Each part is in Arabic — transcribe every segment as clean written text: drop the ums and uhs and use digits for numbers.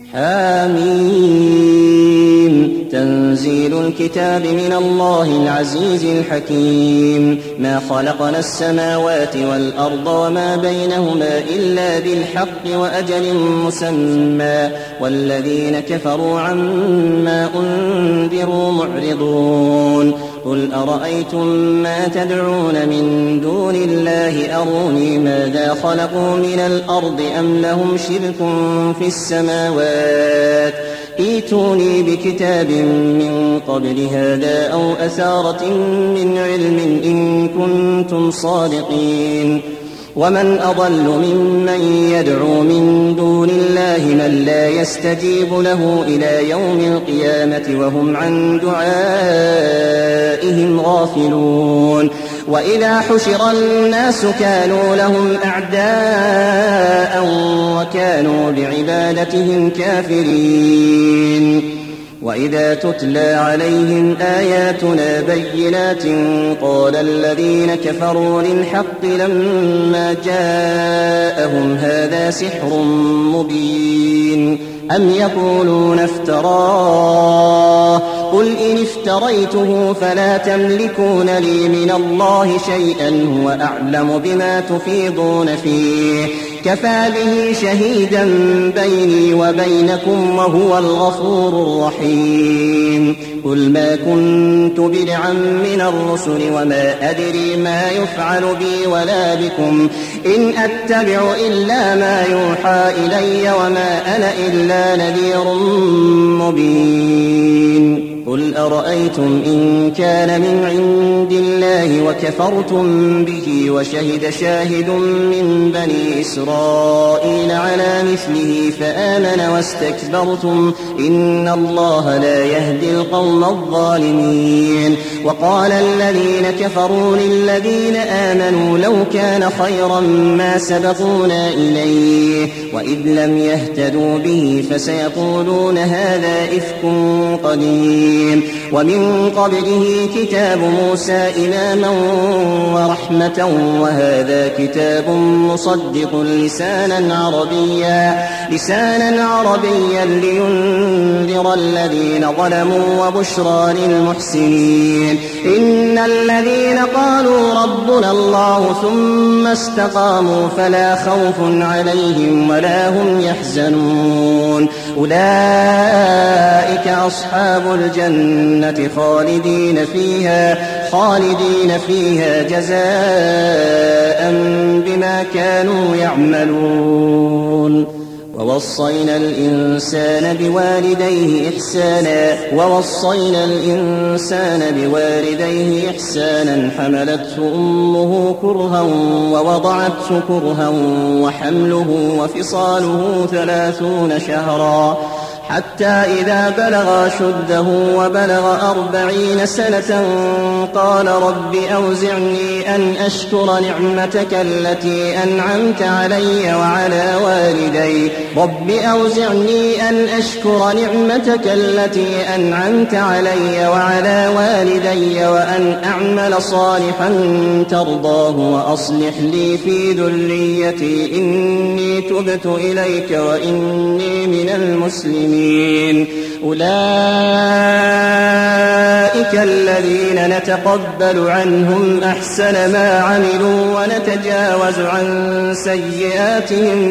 حميم تنزيل الكتاب من الله العزيز الحكيم ما خلقنا السماوات والأرض وما بينهما إلا بالحق وأجل مسمى والذين كفروا عما أنذروا معرضون قل أرأيتم ما تدعون من دون الله أروني ماذا خلقوا من الأرض أم لهم شرك في السماوات ائتوني بكتاب من قبل هذا أو أثارة من علم إن كنتم صادقين ومن أضل ممن يدعو من دون الله من لا يستجيب له إلى يوم القيامة وهم عن دعائهم غافلون وإذا حشر الناس كانوا لهم أعداء وكانوا بعبادتهم كافرين وإذا تتلى عليهم آياتنا بينات قال الذين كفروا للحق لما جاءهم هذا سحر مبين أم يقولون افتراه قل إن افتريته فلا تملكون لي من الله شيئا هو أعلم بما تفيضون فيه كفى به شهيدا بيني وبينكم وهو الغفور الرحيم قل ما كنت بدعا من الرسل وما أدري ما يفعل بي ولا بكم إن أتبع إلا ما يوحى إلي وما أنا إلا نذير مبين قل أرأيتم إن كان من عند الله وكفرتم به وشهد شاهد من بني إسرائيل على مثله فآمن واستكبرتم إن الله لا يهدي القوم الظالمين وقال الذين كفروا للذين آمنوا لو كان خيرا ما سبقونا إليه وإذ لم يهتدوا به فسيقولون هذا إفك قديم ومن قبله كتاب موسى إماما ورحمة وهذا كتاب مصدق لسانا عربيا لينذر الذين ظلموا وبشرى للمحسنين إن الذين قالوا ربنا الله ثم استقاموا فلا خوف عليهم ولا هم يحزنون أولئك أصحاب الجنة خالدين فيها جزاء بما كانوا يعملون ووصينا الإنسان بوالديه إحسانا حملته أمه كرها ووضعته كرها وحمله وفصاله 30 شهرا حتى إذا بلغ أشده وبلغ 40 سنة قال رب أوزعني أن أشكر نعمتك التي أنعمت علي وعلى والدي وأن أعمل صالحا ترضاه وأصلح لي في ذريتي إني تبت إليك وإني من المسلمين أولئك الذين نتقبل عنهم أحسن ما عملوا ونتجاوز عن سيئاتهم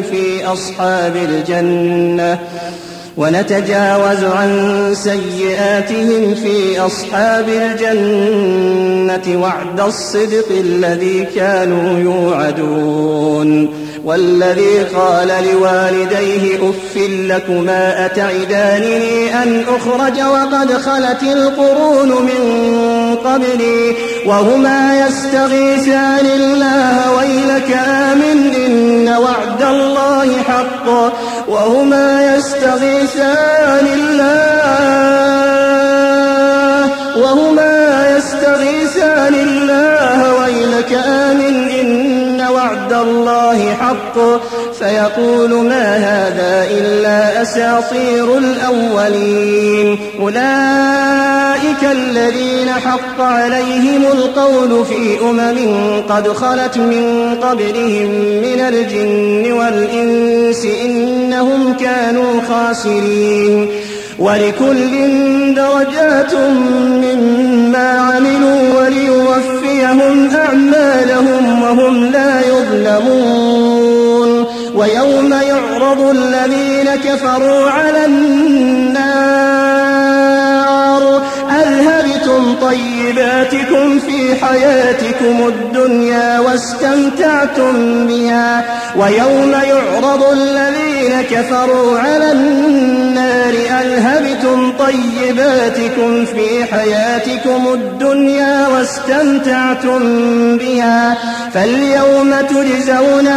في أصحاب الجنة وعد الصدق الذي كانوا يوعدون والذي قال لوالديه أف لكما أتعدانني أن أخرج وقد خلت القرون من قبلي وهما يستغيثان الله ويلك آمن إن وعد الله حق فيقول ما هذا إلا أساطير الأولين. أولئك الذين حق عليهم القول في قد خلت من قبلهم من الجن والإنس إنهم كانوا خاسرين. ولكل درجات مما عملوا وليوفيهم أعمالهم وهم لا يظلمون. ويوم يعرض الذين كفروا على النار أذهبتم طيباتكم في حياتكم الدنيا واستمتعتم بها. ويوم يعرض الذين كفروا على النار أذهبتم طيباتكم في حياتكم الدنيا واستمتعتم بها فاليوم تجزون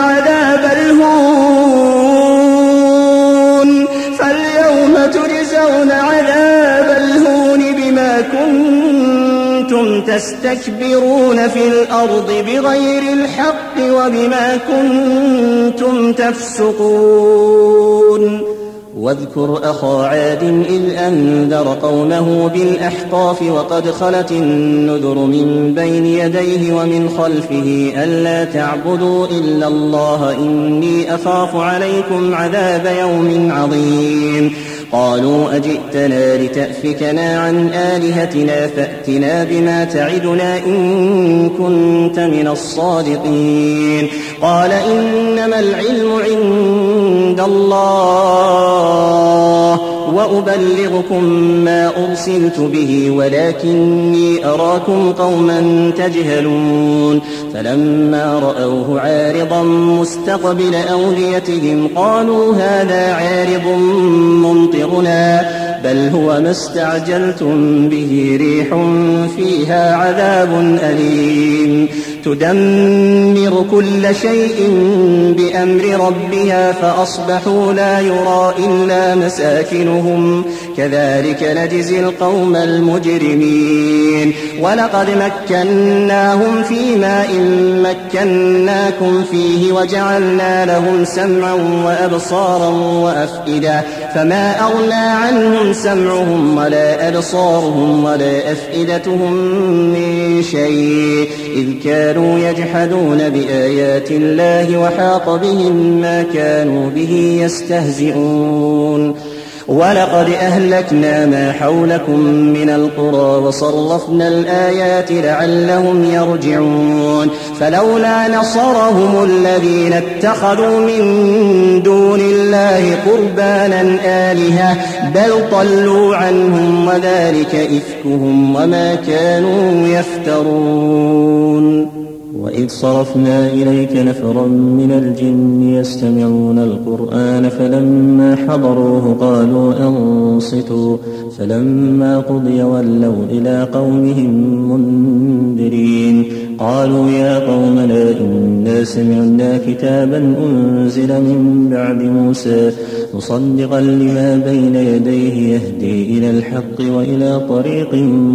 عذاب الهون بما كنتم تستكبرون في الأرض بغير الحق وبما كنتم تفسقون. واذكر أخا عاد إذ أنذر قومه بالأحقاف وقد خلت النذر من بين يديه ومن خلفه ألا تعبدوا إلا الله إني أخاف عليكم عذاب يوم عظيم. قالوا أجئتنا لتأفكنا عن آلهتنا فأتنا بما تعدنا إن كنت من الصادقين. قال إنما العلم عند الله وأبلغكم ما أرسلت به ولكني أراكم قوما تجهلون. فلما رأوه عارضا مستقبل أوديتهم قالوا هذا عارض ممطرنا بل هو ما استعجلتم به ريح فيها عذاب أليم تدمر كل شيء بأمر ربها فأصبحوا لا يرى إلا مساكنهم كذلك نجزي القوم المجرمين. ولقد مكناهم في ماء مكناكم فيه وجعلنا لهم سمعا وأبصارا وأفئدة فما أغنى عنهم سمعهم ولا أبصارهم ولا أفئدتهم من شيء إذ كانوا يجحدون بآيات الله وحاق بهم ما كانوا به يستهزئون. ولقد أهلكنا ما حولكم من القرى وصرفنا الآيات لعلهم يرجعون. فلولا نصرهم الذين اتخذوا من دون الله قربانا آلهة بل ضلوا عنهم وذلك إفكهم وما كانوا يفترون. وإذ صرفنا إليك نفرا من الجن يستمعون القرآن فلما حضروه قالوا أنصتوا فلما قضي ولوا إلى قومهم منذرين. قالوا يا قومنا إنا سمعنا كتابا أنزل من بعد موسى مصدقا لما بين يديه يهدي إلى الحق وإلى طريق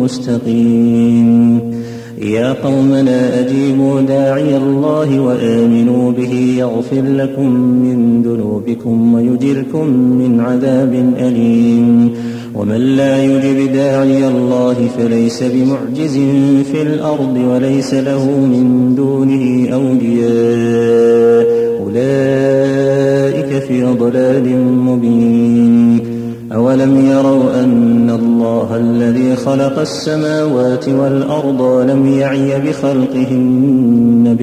مستقيم. يا قومنا أجيبوا داعي الله وآمنوا به يغفر لكم من ذنوبكم ويجركم من عذاب أليم. ومن لا يجب داعي الله فليس بمعجز في الأرض وليس له من دونه أولياء أولئك في ضلال مبين. أولم يروا أن الله الذي خلق السماوات والأرض لم يعي بخلقهن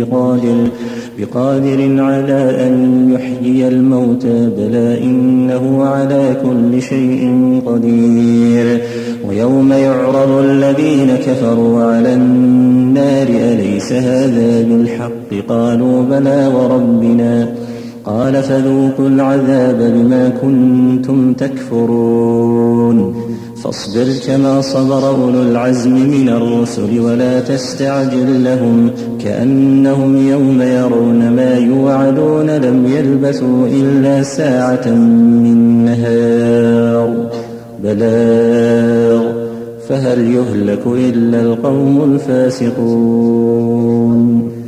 بقادر على أن يحيي الموتى بلى إنه على كل شيء قدير. ويوم يعرض الذين كفروا على النار أليس هذا بالحق قالوا بلى وربنا قال فذوقوا العذاب بما كنتم تكفرون. فاصبر كما صبر أولو العزم من الرسل ولا تستعجل لهم كأنهم يوم يرون ما يوعدون لم يلبثوا إلا ساعة من نهار بلاغ فهل يهلك إلا القوم الفاسقون.